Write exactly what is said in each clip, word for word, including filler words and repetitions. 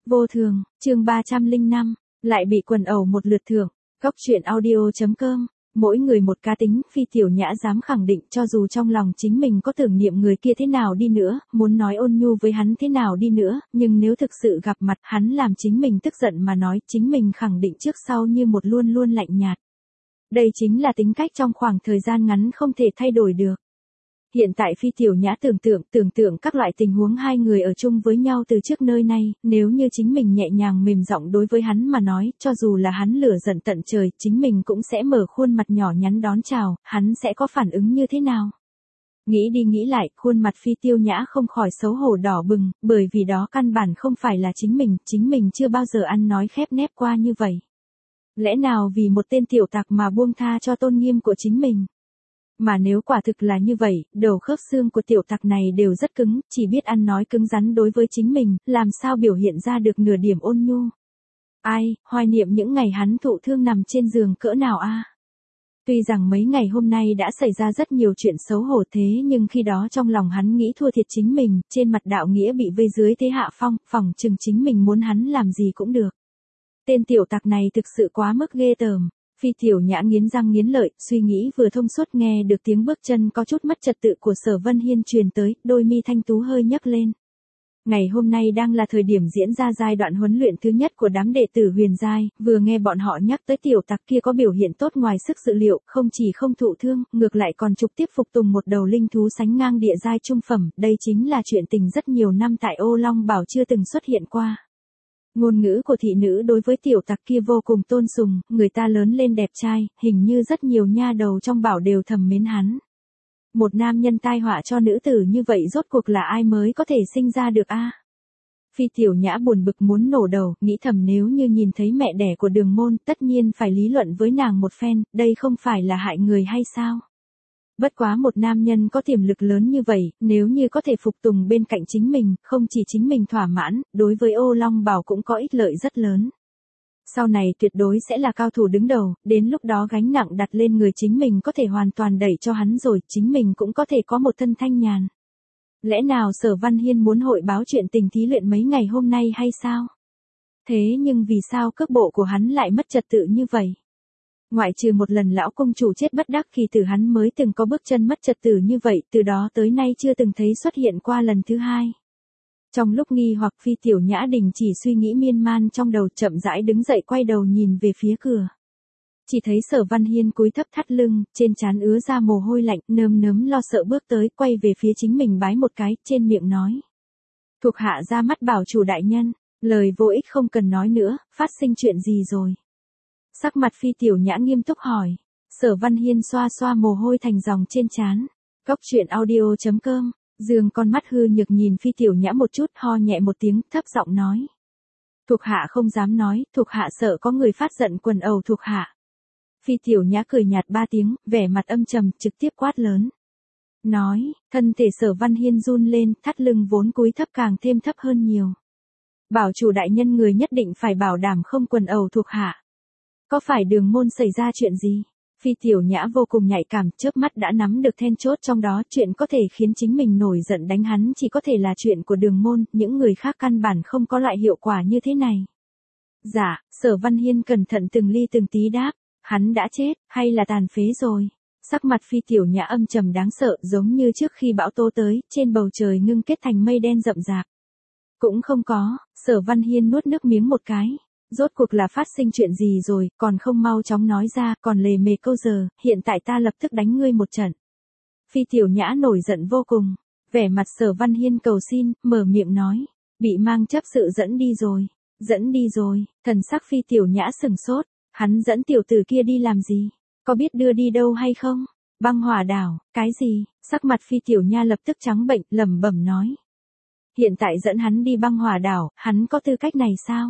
Vô thường, chương ba trăm lẻ năm, lại bị quần ẩu một lượt thưởng. Góc truyện audio.com, mỗi người một cá tính, Phi Tiểu Nhã dám khẳng định cho dù trong lòng chính mình có tưởng niệm người kia thế nào đi nữa, muốn nói ôn nhu với hắn thế nào đi nữa, nhưng nếu thực sự gặp mặt hắn làm chính mình tức giận mà nói, chính mình khẳng định trước sau như một luôn luôn lạnh nhạt. Đây chính là tính cách trong khoảng thời gian ngắn không thể thay đổi được. Hiện tại Phi Tiểu Nhã tưởng tượng, tưởng tượng các loại tình huống hai người ở chung với nhau từ trước nơi này, nếu như chính mình nhẹ nhàng mềm giọng đối với hắn mà nói, cho dù là hắn lửa giận tận trời, chính mình cũng sẽ mở khuôn mặt nhỏ nhắn đón chào, hắn sẽ có phản ứng như thế nào? Nghĩ đi nghĩ lại, khuôn mặt Phi Tiêu Nhã không khỏi xấu hổ đỏ bừng, bởi vì đó căn bản không phải là chính mình, chính mình chưa bao giờ ăn nói khép nép qua như vậy. Lẽ nào vì một tên tiểu tặc mà buông tha cho tôn nghiêm của chính mình? Mà nếu quả thực là như vậy, đầu khớp xương của tiểu tặc này đều rất cứng, chỉ biết ăn nói cứng rắn đối với chính mình, làm sao biểu hiện ra được nửa điểm ôn nhu. Ai, hoài niệm những ngày hắn thụ thương nằm trên giường cỡ nào a. Tuy rằng mấy ngày hôm nay đã xảy ra rất nhiều chuyện xấu hổ thế nhưng khi đó trong lòng hắn nghĩ thua thiệt chính mình, trên mặt đạo nghĩa bị vây dưới thế hạ phong, phỏng chừng chính mình muốn hắn làm gì cũng được. Tên tiểu tặc này thực sự quá mức ghê tởm. Phi Tiểu Nhã nghiến răng nghiến lợi, suy nghĩ vừa thông suốt nghe được tiếng bước chân có chút mất trật tự của Sở Vân Hiên truyền tới, đôi mi thanh tú hơi nhấc lên. Ngày hôm nay đang là thời điểm diễn ra giai đoạn huấn luyện thứ nhất của đám đệ tử huyền giai, vừa nghe bọn họ nhắc tới tiểu tặc kia có biểu hiện tốt ngoài sức dự liệu, không chỉ không thụ thương, ngược lại còn trực tiếp phục tùng một đầu linh thú sánh ngang địa giai trung phẩm, đây chính là chuyện tình rất nhiều năm tại Ô Long Bảo chưa từng xuất hiện qua. Ngôn ngữ của thị nữ đối với tiểu tặc kia vô cùng tôn sùng, người ta lớn lên đẹp trai, hình như rất nhiều nha đầu trong bảo đều thầm mến hắn. Một nam nhân tai họa cho nữ tử như vậy rốt cuộc là ai mới có thể sinh ra được a? Phi Tiểu Nhã buồn bực muốn nổ đầu, nghĩ thầm nếu như nhìn thấy mẹ đẻ của Đường Môn, tất nhiên phải lý luận với nàng một phen, đây không phải là hại người hay sao? Bất quá một nam nhân có tiềm lực lớn như vậy, nếu như có thể phục tùng bên cạnh chính mình, không chỉ chính mình thỏa mãn, đối với Ô Long Bảo cũng có ích lợi rất lớn. Sau này tuyệt đối sẽ là cao thủ đứng đầu, đến lúc đó gánh nặng đặt lên người chính mình có thể hoàn toàn đẩy cho hắn rồi, chính mình cũng có thể có một thân thanh nhàn. Lẽ nào Sở Văn Hiên muốn hội báo chuyện tình thí luyện mấy ngày hôm nay hay sao? Thế nhưng vì sao cước bộ của hắn lại mất trật tự như vậy? Ngoại trừ một lần lão công chủ chết bất đắc kỳ tử hắn mới từng có bước chân mất trật tự như vậy, từ đó tới nay chưa từng thấy xuất hiện qua lần thứ hai. Trong lúc nghi hoặc Phi Tiểu Nhã đình chỉ suy nghĩ miên man trong đầu, chậm rãi đứng dậy quay đầu nhìn về phía cửa. Chỉ thấy Sở Văn Hiên cúi thấp thắt lưng, trên trán ứa ra mồ hôi lạnh, nơm nớm lo sợ bước tới, quay về phía chính mình bái một cái, trên miệng nói. Thuộc hạ ra mắt bảo chủ đại nhân, lời vô ích không cần nói nữa, phát sinh chuyện gì rồi? Sắc mặt Phi Tiểu Nhã nghiêm túc hỏi. Sở Văn Hiên xoa xoa mồ hôi thành dòng trên trán. Góc truyện audio.com, dương con mắt hư nhược nhìn Phi Tiểu Nhã một chút, ho nhẹ một tiếng, thấp giọng nói. Thuộc hạ không dám nói, thuộc hạ sợ có người phát giận quần ẩu thuộc hạ. Phi Tiểu Nhã cười nhạt ba tiếng, vẻ mặt âm trầm, trực tiếp quát lớn. Nói, thân thể Sở Văn Hiên run lên, thắt lưng vốn cúi thấp càng thêm thấp hơn nhiều. Bảo chủ đại nhân người nhất định phải bảo đảm không quần ẩu thuộc hạ. Có phải Đường Môn xảy ra chuyện gì? Phi Tiểu Nhã vô cùng nhạy cảm, chớp mắt đã nắm được then chốt trong đó, chuyện có thể khiến chính mình nổi giận đánh hắn chỉ có thể là chuyện của Đường Môn, những người khác căn bản không có loại hiệu quả như thế này. Dạ, Sở Văn Hiên cẩn thận từng ly từng tí đáp, hắn đã chết, hay là tàn phế rồi? Sắc mặt Phi Tiểu Nhã âm trầm đáng sợ, giống như trước khi bão tố tới, trên bầu trời ngưng kết thành mây đen rậm rạp. Cũng không có, Sở Văn Hiên nuốt nước miếng một cái. Rốt cuộc là phát sinh chuyện gì rồi, còn không mau chóng nói ra, còn lề mề câu giờ, hiện tại ta lập tức đánh ngươi một trận. Phi Tiểu Nhã nổi giận vô cùng, vẻ mặt Sở Văn Hiên cầu xin, mở miệng nói, bị mang chấp sự dẫn đi rồi, dẫn đi rồi, thần sắc Phi Tiểu Nhã sừng sốt, hắn dẫn tiểu tử kia đi làm gì, có biết đưa đi đâu hay không? Băng Hỏa Đảo, cái gì? Sắc mặt Phi Tiểu Nha lập tức trắng bệnh, lẩm bẩm nói. Hiện tại dẫn hắn đi Băng Hỏa Đảo, hắn có tư cách này sao?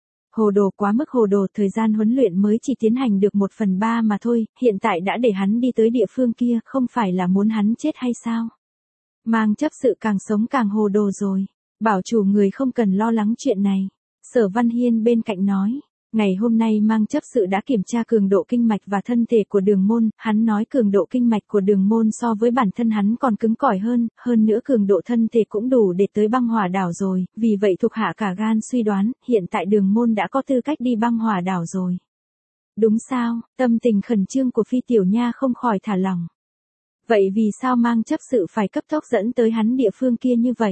Hồ đồ, quá mức hồ đồ, thời gian huấn luyện mới chỉ tiến hành được một phần ba mà thôi, hiện tại đã để hắn đi tới địa phương kia, không phải là muốn hắn chết hay sao? Mang chấp sự càng sống càng hồ đồ rồi, bảo chủ người không cần lo lắng chuyện này. Sở Văn Hiên bên cạnh nói, Ngày hôm nay mang chấp sự đã kiểm tra cường độ kinh mạch và thân thể của Đường Môn, hắn nói cường độ kinh mạch của Đường Môn so với bản thân hắn còn cứng cỏi hơn, hơn nữa cường độ thân thể cũng đủ để tới băng hỏa đảo rồi, vì vậy thuộc hạ cả gan suy đoán, hiện tại Đường Môn đã có tư cách đi băng hỏa đảo rồi. Đúng sao, tâm tình khẩn trương của Phi Tiểu Nha không khỏi thả lỏng. Vậy vì sao mang chấp sự phải cấp tốc dẫn tới hắn địa phương kia như vậy?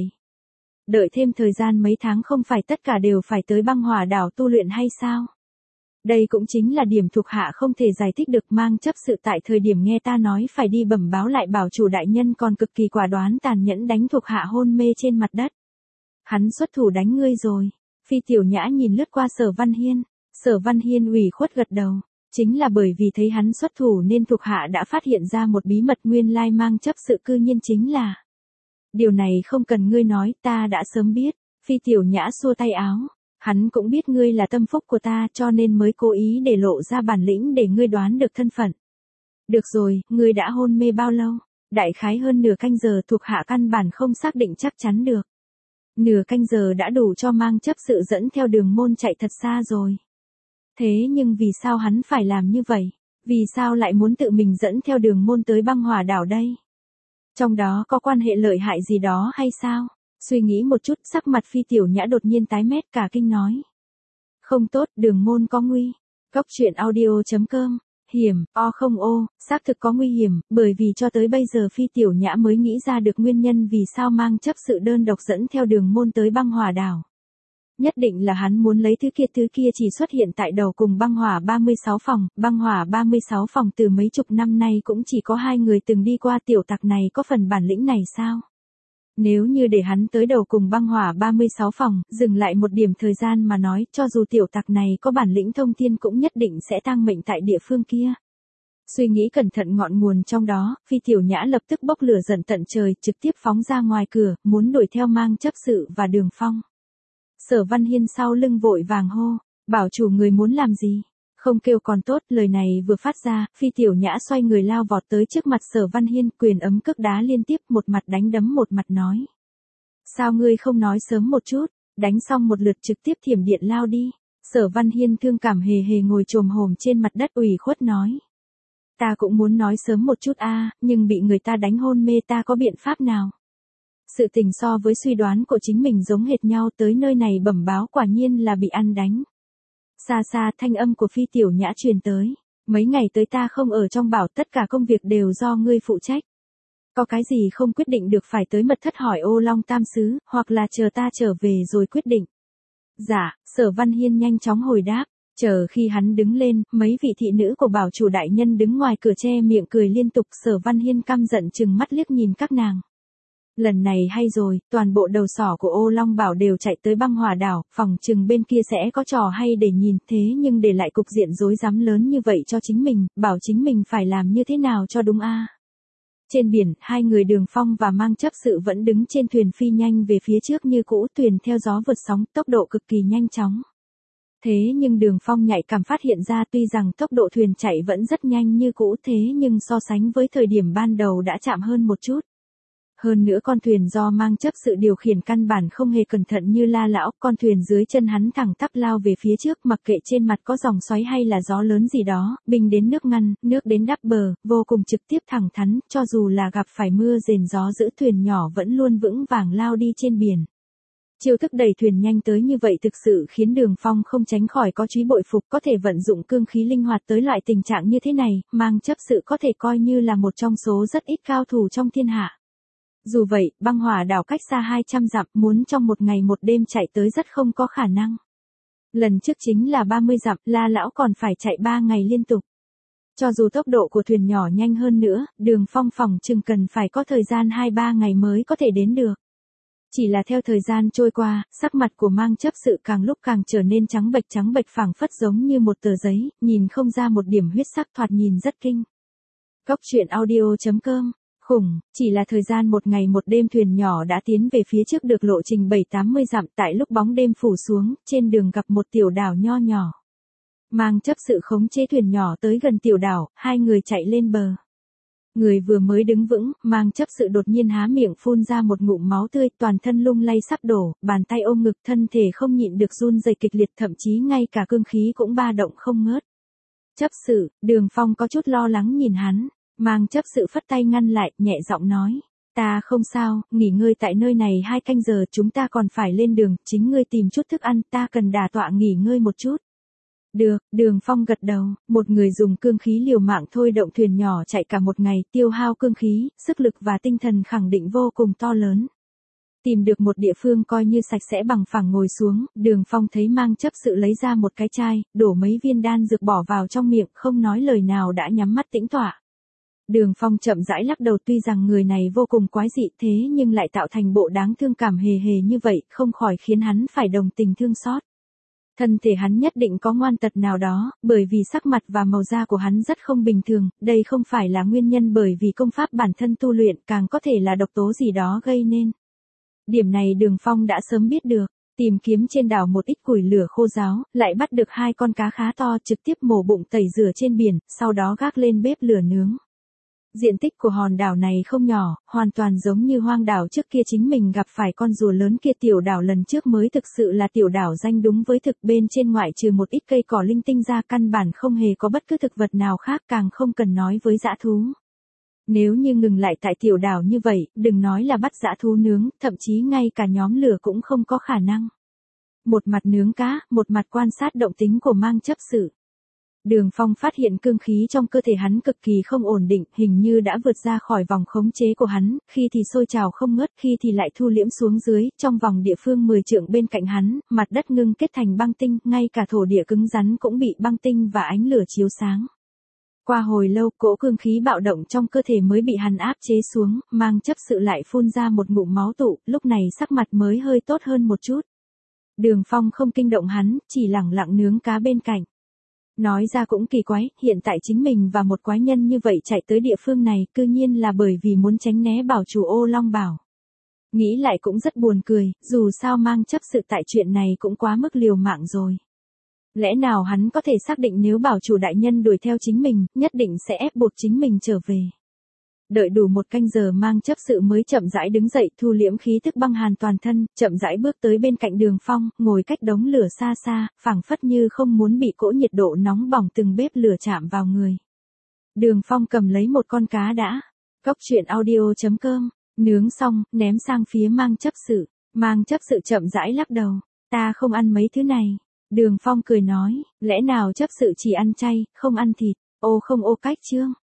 Đợi thêm thời gian mấy tháng không phải tất cả đều phải tới băng hỏa đảo tu luyện hay sao? Đây cũng chính là điểm thuộc hạ không thể giải thích được, mang chấp sự tại thời điểm nghe ta nói phải đi bẩm báo lại bảo chủ đại nhân còn cực kỳ quả đoán tàn nhẫn đánh thuộc hạ hôn mê trên mặt đất. Hắn xuất thủ đánh ngươi rồi. Phi Tiểu Nhã nhìn lướt qua Sở Văn Hiên. Sở Văn Hiên ủy khuất gật đầu. Chính là bởi vì thấy hắn xuất thủ nên thuộc hạ đã phát hiện ra một bí mật, nguyên lai mang chấp sự cư nhiên chính là. Điều này không cần ngươi nói, ta đã sớm biết. Phi Tiểu Nhã xua tay áo. Hắn cũng biết ngươi là tâm phúc của ta cho nên mới cố ý để lộ ra bản lĩnh để ngươi đoán được thân phận. Được rồi, ngươi đã hôn mê bao lâu? Đại khái hơn nửa canh giờ, thuộc hạ căn bản không xác định chắc chắn được. Nửa canh giờ đã đủ cho mang chấp sự dẫn theo Đường Môn chạy thật xa rồi. Thế nhưng vì sao hắn phải làm như vậy? Vì sao lại muốn tự mình dẫn theo Đường Môn tới băng hỏa đảo đây? Trong đó có quan hệ lợi hại gì đó hay sao? Suy nghĩ một chút, sắc mặt Phi Tiểu Nhã đột nhiên tái mét, cả kinh nói. Không tốt, Đường Môn có nguy. Cốc truyện audio chấm com. Hiểm, o không ô, xác thực có nguy hiểm, bởi vì cho tới bây giờ Phi Tiểu Nhã mới nghĩ ra được nguyên nhân vì sao mang chấp sự đơn độc dẫn theo Đường Môn tới băng hỏa đảo. Nhất định là hắn muốn lấy thứ kia, thứ kia chỉ xuất hiện tại đầu cùng băng hỏa ba mươi sáu phòng, băng hỏa ba mươi sáu phòng từ mấy chục năm nay cũng chỉ có hai người từng đi qua, tiểu tặc này có phần bản lĩnh này sao? Nếu như để hắn tới đầu cùng băng hỏa ba mươi sáu phòng, dừng lại một điểm thời gian mà nói, cho dù tiểu tặc này có bản lĩnh thông thiên cũng nhất định sẽ tang mệnh tại địa phương kia. Suy nghĩ cẩn thận ngọn nguồn trong đó, Phi Tiểu Nhã lập tức bốc lửa giận tận trời, trực tiếp phóng ra ngoài cửa, muốn đuổi theo mang chấp sự và Đường Phong. Sở Văn Hiên sau lưng vội vàng hô, bảo chủ người muốn làm gì? Không kêu còn tốt, lời này vừa phát ra, Phi Tiểu Nhã xoay người lao vọt tới trước mặt Sở Văn Hiên, quyền ấm cước đá liên tiếp, một mặt đánh đấm một mặt nói. Sao ngươi không nói sớm một chút, đánh xong một lượt trực tiếp thiểm điện lao đi. Sở Văn Hiên thương cảm hề hề ngồi chồm hổm trên mặt đất ủy khuất nói. Ta cũng muốn nói sớm một chút a, nhưng bị người ta đánh hôn mê, ta có biện pháp nào? Sự tình so với suy đoán của chính mình giống hệt nhau, tới nơi này bẩm báo quả nhiên là bị ăn đánh. Xa xa thanh âm của Phi Tiểu Nhã truyền tới. Mấy ngày tới ta không ở trong, bảo tất cả công việc đều do ngươi phụ trách. Có cái gì không quyết định được phải tới mật thất hỏi Ô Long Tam Sứ, hoặc là chờ ta trở về rồi quyết định. Dạ, Sở Văn Hiên nhanh chóng hồi đáp. Chờ khi hắn đứng lên, mấy vị thị nữ của bảo chủ đại nhân đứng ngoài cửa che miệng cười liên tục. Sở Văn Hiên căm giận chừng mắt liếc nhìn các nàng. Lần này hay rồi, toàn bộ đầu sỏ của Ô Long Bảo đều chạy tới băng hỏa đảo, phòng chừng bên kia sẽ có trò hay để nhìn, thế nhưng để lại cục diện rối rắm lớn như vậy cho chính mình, bảo chính mình phải làm như thế nào cho đúng a. Trên biển, hai người Đường Phong và mang chấp sự vẫn đứng trên thuyền phi nhanh về phía trước như cũ, thuyền theo gió vượt sóng, tốc độ cực kỳ nhanh chóng. Thế nhưng Đường Phong nhạy cảm phát hiện ra tuy rằng tốc độ thuyền chạy vẫn rất nhanh như cũ, thế nhưng so sánh với thời điểm ban đầu đã chậm hơn một chút. Hơn nữa con thuyền do mang chấp sự điều khiển căn bản không hề cẩn thận như La lão, con thuyền dưới chân hắn thẳng tắp lao về phía trước, mặc kệ trên mặt có dòng xoáy hay là gió lớn gì đó, bình đến nước ngăn, nước đến đắp bờ, vô cùng trực tiếp thẳng thắn, cho dù là gặp phải mưa rền gió dữ, thuyền nhỏ vẫn luôn vững vàng lao đi trên biển. Chiêu thức đẩy thuyền nhanh tới như vậy thực sự khiến Đường Phong không tránh khỏi có chí bội phục, có thể vận dụng cương khí linh hoạt tới loại tình trạng như thế này, mang chấp sự có thể coi như là một trong số rất ít cao thủ trong thiên hạ. Dù vậy, băng hỏa đảo cách xa hai trăm dặm, muốn trong một ngày một đêm chạy tới rất không có khả năng. Lần trước chính là ba mươi dặm, La lão còn phải chạy ba ngày liên tục. Cho dù tốc độ của thuyền nhỏ nhanh hơn nữa, Đường Phong phòng chừng cần phải có thời gian hai ba ngày mới có thể đến được. Chỉ là theo thời gian trôi qua, sắc mặt của mang chấp sự càng lúc càng trở nên trắng bệch trắng bệch phảng phất giống như một tờ giấy, nhìn không ra một điểm huyết sắc, thoạt nhìn rất kinh. Cốc truyện audio chấm com. Khủng, chỉ là thời gian một ngày một đêm thuyền nhỏ đã tiến về phía trước được lộ trình bảy tám mươi dặm, tại lúc bóng đêm phủ xuống, trên đường gặp một tiểu đảo nho nhỏ. Mang chấp sự khống chế thuyền nhỏ tới gần tiểu đảo, hai người chạy lên bờ. Người vừa mới đứng vững, Mang chấp sự đột nhiên há miệng phun ra một ngụm máu tươi, toàn thân lung lay sắp đổ, bàn tay ôm ngực, thân thể không nhịn được run rẩy kịch liệt, thậm chí ngay cả cương khí cũng ba động không ngớt. Chấp sự, Đường Phong có chút lo lắng nhìn hắn, Mang chấp sự phất tay ngăn lại, nhẹ giọng nói. Ta không sao, nghỉ ngơi tại nơi này hai canh giờ, chúng ta còn phải lên đường, chính ngươi tìm chút thức ăn, ta cần đả tọa nghỉ ngơi một chút. Được, Đường Phong gật đầu, một người dùng cương khí liều mạng thôi động thuyền nhỏ chạy cả một ngày, tiêu hao cương khí, sức lực và tinh thần khẳng định vô cùng to lớn. Tìm được một địa phương coi như sạch sẽ bằng phẳng ngồi xuống, Đường Phong thấy Mang chấp sự lấy ra một cái chai, đổ mấy viên đan dược bỏ vào trong miệng, không nói lời nào đã nhắm mắt tĩnh tọa. Đường Phong chậm rãi lắc đầu, tuy rằng người này vô cùng quái dị thế nhưng lại tạo thành bộ đáng thương cảm hề hề như vậy, không khỏi khiến hắn phải đồng tình thương xót. Thân thể hắn nhất định có ngoan tật nào đó, bởi vì sắc mặt và màu da của hắn rất không bình thường, đây không phải là nguyên nhân bởi vì công pháp bản thân tu luyện, càng có thể là độc tố gì đó gây nên. Điểm này Đường Phong đã sớm biết được, tìm kiếm trên đảo một ít củi lửa khô ráo, lại bắt được hai con cá khá to, trực tiếp mổ bụng tẩy rửa trên biển, sau đó gác lên bếp lửa nướng. Diện tích của hòn đảo này không nhỏ, hoàn toàn giống như hoang đảo trước kia chính mình gặp phải con rùa lớn kia. Tiểu đảo lần trước mới thực sự là tiểu đảo danh đúng với thực, bên trên ngoại trừ một ít cây cỏ linh tinh ra căn bản không hề có bất cứ thực vật nào khác, càng không cần nói với dã thú. Nếu như ngừng lại tại tiểu đảo như vậy, đừng nói là bắt dã thú nướng, thậm chí ngay cả nhóm lửa cũng không có khả năng. Một mặt nướng cá, một mặt quan sát động tính của Mang chấp sự. Đường Phong phát hiện cương khí trong cơ thể hắn cực kỳ không ổn định, hình như đã vượt ra khỏi vòng khống chế của hắn, khi thì sôi trào không ngớt, khi thì lại thu liễm xuống dưới, trong vòng địa phương mười trượng bên cạnh hắn, mặt đất ngưng kết thành băng tinh, ngay cả thổ địa cứng rắn cũng bị băng tinh và ánh lửa chiếu sáng. Qua hồi lâu, cỗ cương khí bạo động trong cơ thể mới bị hắn áp chế xuống, Mang chấp sự lại phun ra một ngụm máu tụ, lúc này sắc mặt mới hơi tốt hơn một chút. Đường Phong không kinh động hắn, chỉ lẳng lặng nướng cá bên cạnh. Nói ra cũng kỳ quái, hiện tại chính mình và một quái nhân như vậy chạy tới địa phương này, cư nhiên là bởi vì muốn tránh né bảo chủ Ô Long Bảo. Nghĩ lại cũng rất buồn cười, dù sao Mang chấp sự tại chuyện này cũng quá mức liều mạng rồi. Lẽ nào hắn có thể xác định nếu bảo chủ đại nhân đuổi theo chính mình, nhất định sẽ ép buộc chính mình trở về. Đợi đủ một canh giờ, Mang chấp sự mới chậm rãi đứng dậy, thu liễm khí tức băng hàn toàn thân, chậm rãi bước tới bên cạnh Đường Phong, ngồi cách đống lửa xa xa, phảng phất như không muốn bị cỗ nhiệt độ nóng bỏng từng bếp lửa chạm vào người. Đường Phong cầm lấy một con cá đã, cốc truyện audio chấm com, nướng xong, ném sang phía Mang chấp sự. Mang chấp sự chậm rãi lắc đầu, ta không ăn mấy thứ này. Đường Phong cười nói, lẽ nào chấp sự chỉ ăn chay, không ăn thịt, ô không ô cách chương.